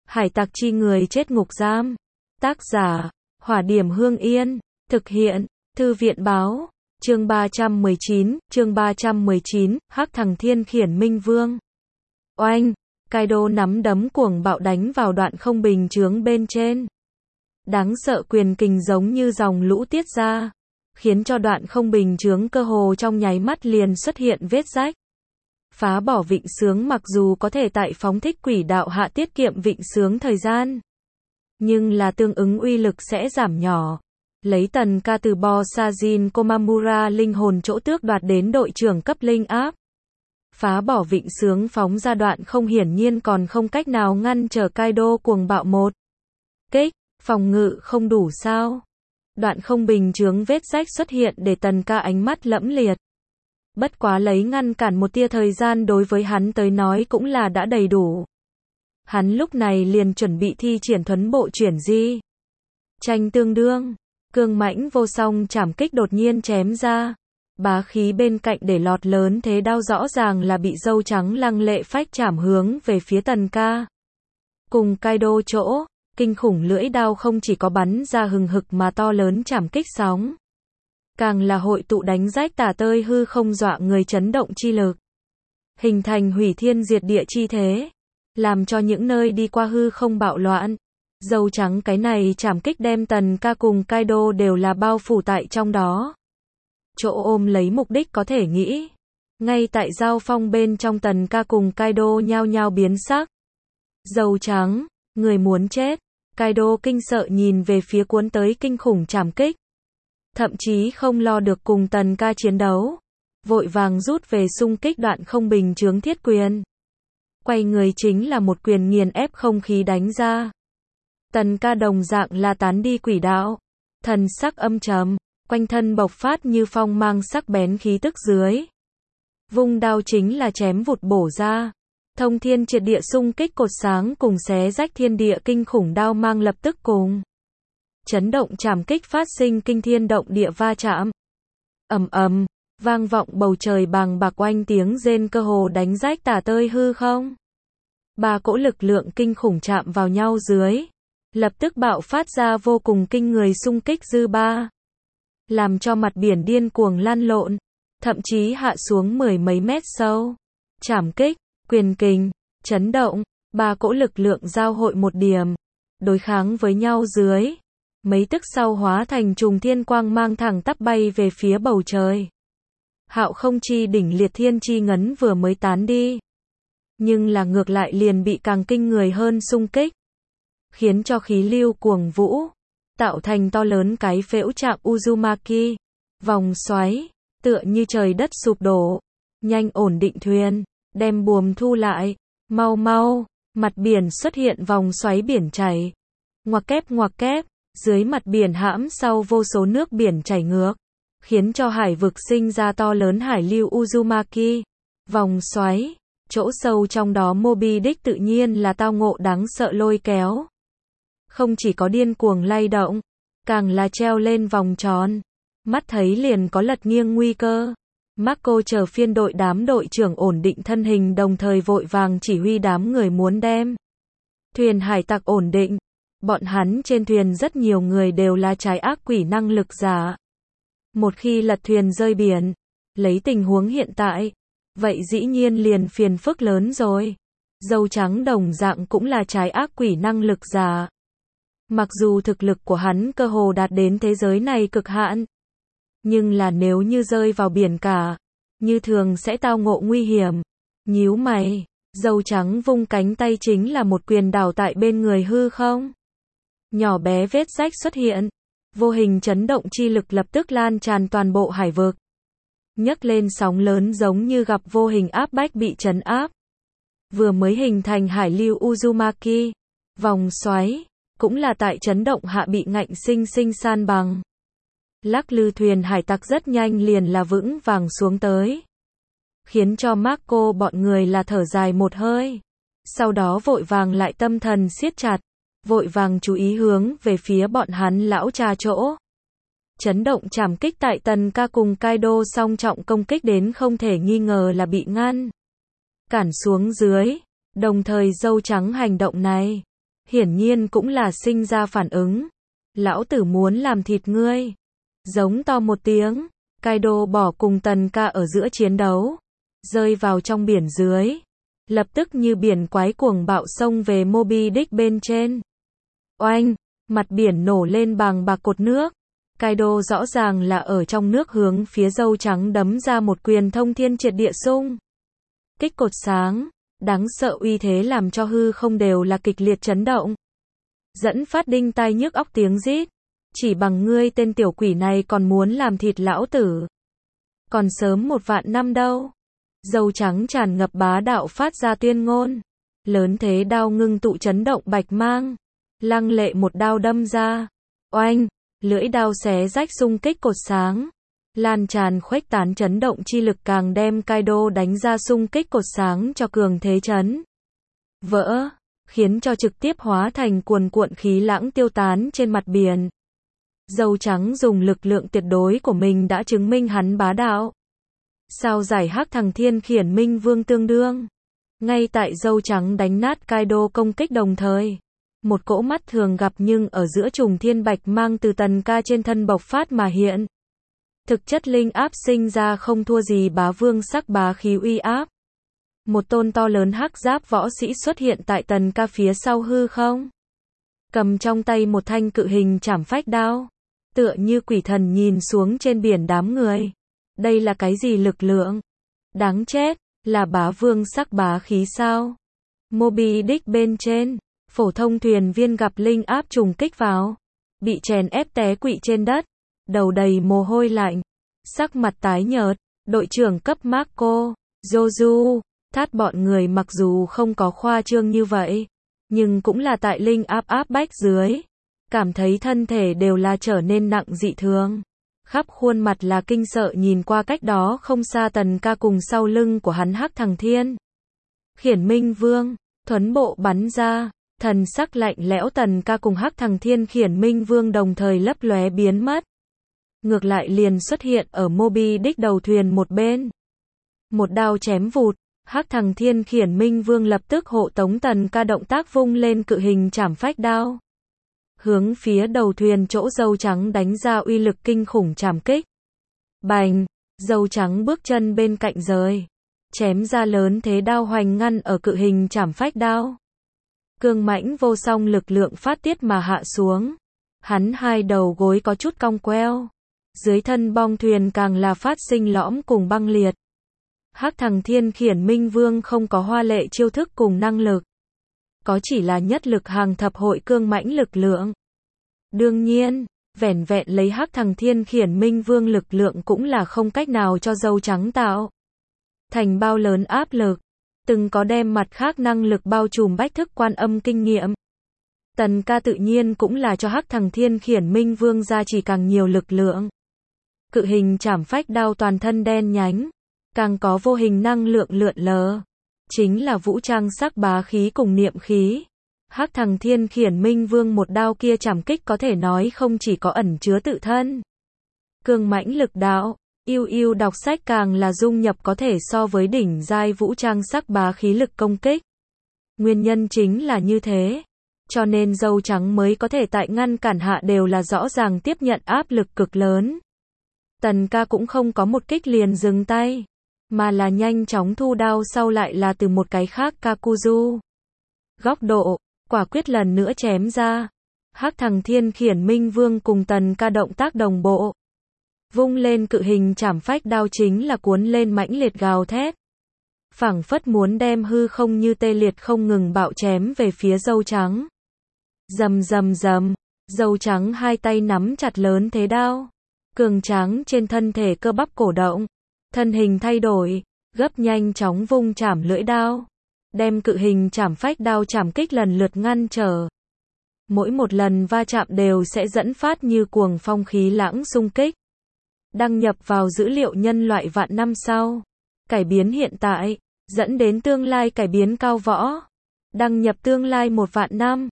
Hải tặc chi người chết ngục giam. Tác giả, Hỏa Điểm Hương Yên. Thực hiện, Thư viện Báo. Chương 319, Hắc Thằng Thiên Khiển Minh Vương. Oanh, Kaido nắm đấm cuồng bạo đánh vào đoạn không bình chướng bên trên. Đáng sợ quyền kình giống như dòng lũ tiết ra, khiến cho đoạn không bình chướng cơ hồ trong nháy mắt liền xuất hiện vết rách. Phá bỏ vịnh sướng mặc dù có thể tại phóng thích quỷ đạo hạ tiết kiệm vịnh sướng thời gian, nhưng là tương ứng uy lực sẽ giảm nhỏ. Lấy tần ca từ Bosajin Komamura linh hồn chỗ tước đoạt đến đội trưởng cấp linh áp. Phá bỏ vịnh sướng phóng ra đoạn không hiển nhiên còn không cách nào ngăn trở Kaido cuồng bạo một kích, phòng ngự không đủ sao. Đoạn không bình chướng vết rách xuất hiện để tần ca ánh mắt lẫm liệt. Bất quá lấy ngăn cản một tia thời gian đối với hắn tới nói cũng là đã đầy đủ. Hắn lúc này liền chuẩn bị thi triển thuấn bộ chuyển di. Tranh tương đương, cương mãnh vô song chảm kích đột nhiên chém ra. Bá khí bên cạnh để lọt lớn thế đao rõ ràng là bị dâu trắng lăng lệ phách chảm hướng về phía tần ca. Cùng Kaido chỗ, kinh khủng lưỡi đao không chỉ có bắn ra hừng hực mà to lớn chảm kích sóng. Càng là hội tụ đánh rách tả tơi hư không dọa người chấn động chi lực. Hình thành hủy thiên diệt địa chi thế. Làm cho những nơi đi qua hư không bạo loạn. Dâu trắng cái này chảm kích đem tần ca cùng Kaido đều là bao phủ tại trong đó. Chỗ ôm lấy mục đích có thể nghĩ. Ngay tại giao phong bên trong tần ca cùng Kaido nhao nhao biến sắc. Dâu trắng, người muốn chết. Kaido kinh sợ nhìn về phía cuốn tới kinh khủng chảm kích. Thậm chí không lo được cùng tần ca chiến đấu. Vội vàng rút về xung kích đoạn không bình chướng thiết quyền. Quay người chính là một quyền nghiền ép không khí đánh ra. Tần ca đồng dạng là tán đi quỷ đạo. Thần sắc âm trầm, quanh thân bộc phát như phong mang sắc bén khí tức dưới. Vung đao chính là chém vụt bổ ra. Thông thiên triệt địa xung kích cột sáng cùng xé rách thiên địa kinh khủng đao mang lập tức cùng. Chấn động chảm kích phát sinh kinh thiên động địa va chạm. Ầm ầm, vang vọng bầu trời bàng bạc oanh tiếng rên cơ hồ đánh rách tả tơi hư không. Ba cỗ lực lượng kinh khủng chạm vào nhau dưới. Lập tức bạo phát ra vô cùng kinh người xung kích dư ba. Làm cho mặt biển điên cuồng lăn lộn. Thậm chí hạ xuống mười mấy mét sâu. Chảm kích, quyền kình, chấn động. Ba cỗ lực lượng giao hội một điểm. Đối kháng với nhau dưới. Mấy tức sau hóa thành trùng thiên quang mang thẳng tắp bay về phía bầu trời. Hạo không chi đỉnh liệt thiên chi ngấn vừa mới tán đi. Nhưng là ngược lại liền bị càng kinh người hơn xung kích. Khiến cho khí lưu cuồng vũ. Tạo thành to lớn cái phễu trạng Uzumaki. Vòng xoáy. Tựa như trời đất sụp đổ. Nhanh ổn định thuyền. Đem buồm thu lại. Mau mau. Mặt biển xuất hiện vòng xoáy biển chảy. Ngoặc kép. Dưới mặt biển hãm sau vô số nước biển chảy ngược. Khiến cho hải vực sinh ra to lớn hải lưu Uzumaki. Vòng xoáy. Chỗ sâu trong đó Moby Dick tự nhiên là tao ngộ đáng sợ lôi kéo. Không chỉ có điên cuồng lay động. Càng là treo lên vòng tròn. Mắt thấy liền có lật nghiêng nguy cơ. Marco chờ phiên đội đám đội trưởng ổn định thân hình đồng thời vội vàng chỉ huy đám người muốn đem thuyền hải tặc ổn định. Bọn hắn trên thuyền rất nhiều người đều là trái ác quỷ năng lực giả. Một khi lật thuyền rơi biển, lấy tình huống hiện tại, vậy dĩ nhiên liền phiền phức lớn rồi. Dâu trắng đồng dạng cũng là trái ác quỷ năng lực giả. Mặc dù thực lực của hắn cơ hồ đạt đến thế giới này cực hạn, nhưng là nếu như rơi vào biển cả, như thường sẽ tao ngộ nguy hiểm. Nhíu mày, dâu trắng vung cánh tay chính là một quyền đảo tại bên người hư không. Nhỏ bé vết rách xuất hiện, vô hình chấn động chi lực lập tức lan tràn toàn bộ hải vực. Nhấc lên sóng lớn giống như gặp vô hình áp bách bị trấn áp. Vừa mới hình thành hải lưu Uzumaki, vòng xoáy, cũng là tại chấn động hạ bị ngạnh sinh sinh san bằng. Lắc lư thuyền hải tặc rất nhanh liền là vững vàng xuống tới. Khiến cho Marco bọn người là thở dài một hơi. Sau đó vội vàng lại tâm thần siết chặt. Vội vàng chú ý hướng về phía bọn hắn lão cha chỗ. Chấn động chảm kích tại tần ca cùng Kaido song trọng công kích đến không thể nghi ngờ là bị ngăn cản xuống dưới. Đồng thời dâu trắng hành động này hiển nhiên cũng là sinh ra phản ứng. Lão tử muốn làm thịt ngươi. Giống to một tiếng, Kaido bỏ cùng Tần Ca ở giữa chiến đấu, rơi vào trong biển dưới. Lập tức như biển quái cuồng bạo xông về Moby Dick bên trên. Oanh, mặt biển nổ lên bàng bạc cột nước. Kaido rõ ràng là ở trong nước hướng phía dâu trắng đấm ra một quyền thông thiên triệt địa xung kích cột sáng, đáng sợ uy thế làm cho hư không đều là kịch liệt chấn động. Dẫn phát đinh tai nhức óc tiếng rít. Chỉ bằng ngươi tên tiểu quỷ này còn muốn làm thịt lão tử. Còn sớm 1 vạn năm đâu. Dâu trắng tràn ngập bá đạo phát ra tuyên ngôn. Lớn thế đao ngưng tụ chấn động bạch mang. Lăng lệ một đao đâm ra. Oanh, lưỡi đao xé rách xung kích cột sáng. Lan tràn khuếch tán chấn động chi lực càng đem Kaido đánh ra xung kích cột sáng cho cường thế chấn vỡ, khiến cho trực tiếp hóa thành cuồn cuộn khí lãng tiêu tán trên mặt biển. Dâu trắng dùng lực lượng tuyệt đối của mình đã chứng minh hắn bá đạo. Sao giải hắc thằng thiên khiển minh vương tương đương. Ngay tại dâu trắng đánh nát Kaido công kích đồng thời, một cỗ mắt thường gặp nhưng ở giữa trùng thiên bạch mang từ Tần Ca trên thân bộc phát mà hiện. Thực chất linh áp sinh ra không thua gì bá vương sắc bá khí uy áp. Một tôn to lớn hắc giáp võ sĩ xuất hiện tại Tần Ca phía sau hư không. Cầm trong tay một thanh cự hình trảm phách đao. Tựa như quỷ thần nhìn xuống trên biển đám người. Đây là cái gì lực lượng? Đáng chết, là bá vương sắc bá khí sao? Moby Dick bên trên, phổ thông thuyền viên gặp linh áp trùng kích vào. Bị chèn ép té quỵ trên đất. Đầu đầy mồ hôi lạnh. Sắc mặt tái nhợt. Đội trưởng cấp Marco, Joju, Thát bọn người mặc dù không có khoa trương như vậy. Nhưng cũng là tại linh áp áp bách dưới. Cảm thấy thân thể đều là trở nên nặng dị thường. Khắp khuôn mặt là kinh sợ nhìn qua cách đó không xa Tần Ca cùng sau lưng của hắn hắc thằng thiên khiển minh vương, thuấn bộ bắn ra, thần sắc lạnh lẽo. Tần Ca cùng hắc thằng thiên khiển minh vương đồng thời lấp lóe biến mất. Ngược lại liền xuất hiện ở Moby Dick đầu thuyền một bên. Một đao chém vụt, hắc thằng thiên khiển minh vương lập tức hộ tống Tần Ca động tác vung lên cự hình trảm phách đao. Hướng phía đầu thuyền chỗ dâu trắng đánh ra uy lực kinh khủng trảm kích. Bành, dâu trắng bước chân bên cạnh rời. Chém ra lớn thế đao hoành ngăn ở cự hình trảm phách đao. Cương mãnh vô song lực lượng phát tiết mà hạ xuống. Hắn hai đầu gối có chút cong queo. Dưới thân bong thuyền càng là phát sinh lõm cùng băng liệt. Hắc thằng thiên khiển minh vương không có hoa lệ chiêu thức cùng năng lực. Có chỉ là nhất lực hàng thập hội cương mãnh lực lượng. Đương nhiên, vẻn vẹn lấy hắc thằng thiên khiển minh vương lực lượng cũng là không cách nào cho dâu trắng tạo thành bao lớn áp lực. Từng có đem mặt khác năng lực bao trùm bách thức quan âm kinh nghiệm. Tần Ca tự nhiên cũng là cho hắc thằng thiên khiển minh vương ra chỉ càng nhiều lực lượng. Cự hình trảm phách đao toàn thân đen nhánh, càng có vô hình năng lượng lượn lờ. Chính là vũ trang sắc bá khí cùng niệm khí. Hắc thằng thiên khiển minh vương một đao kia trảm kích có thể nói không chỉ có ẩn chứa tự thân cương mãnh lực đạo, yêu đọc sách càng là dung nhập có thể so với đỉnh giai vũ trang sắc bá khí lực công kích. Nguyên nhân chính là như thế, cho nên dâu trắng mới có thể tại ngăn cản hạ đều là rõ ràng tiếp nhận áp lực cực lớn. Tần Ca cũng không có một kích liền dừng tay, mà là nhanh chóng thu đao sau lại là từ một cái khác Kakuzu góc độ, quả quyết lần nữa chém ra. Hắc thằng thiên khiển minh vương cùng Tần Ca động tác đồng bộ. Vung lên cự hình trảm phách đao chính là cuốn lên mãnh liệt gào thét. Phảng phất muốn đem hư không như tê liệt không ngừng bạo chém về phía dâu trắng. Rầm rầm rầm, dâu trắng hai tay nắm chặt lớn thế đao. Cường tráng trên thân thể cơ bắp cổ động. Thân hình thay đổi, gấp nhanh chóng vung chảm lưỡi đao. Đem cự hình trảm phách đao chảm kích lần lượt ngăn trở. Mỗi một lần va chạm đều sẽ dẫn phát như cuồng phong khí lãng xung kích. Đăng nhập vào dữ liệu nhân loại vạn năm sau. Cải biến hiện tại, dẫn đến tương lai cải biến cao võ. Đăng nhập tương lai 1 vạn năm.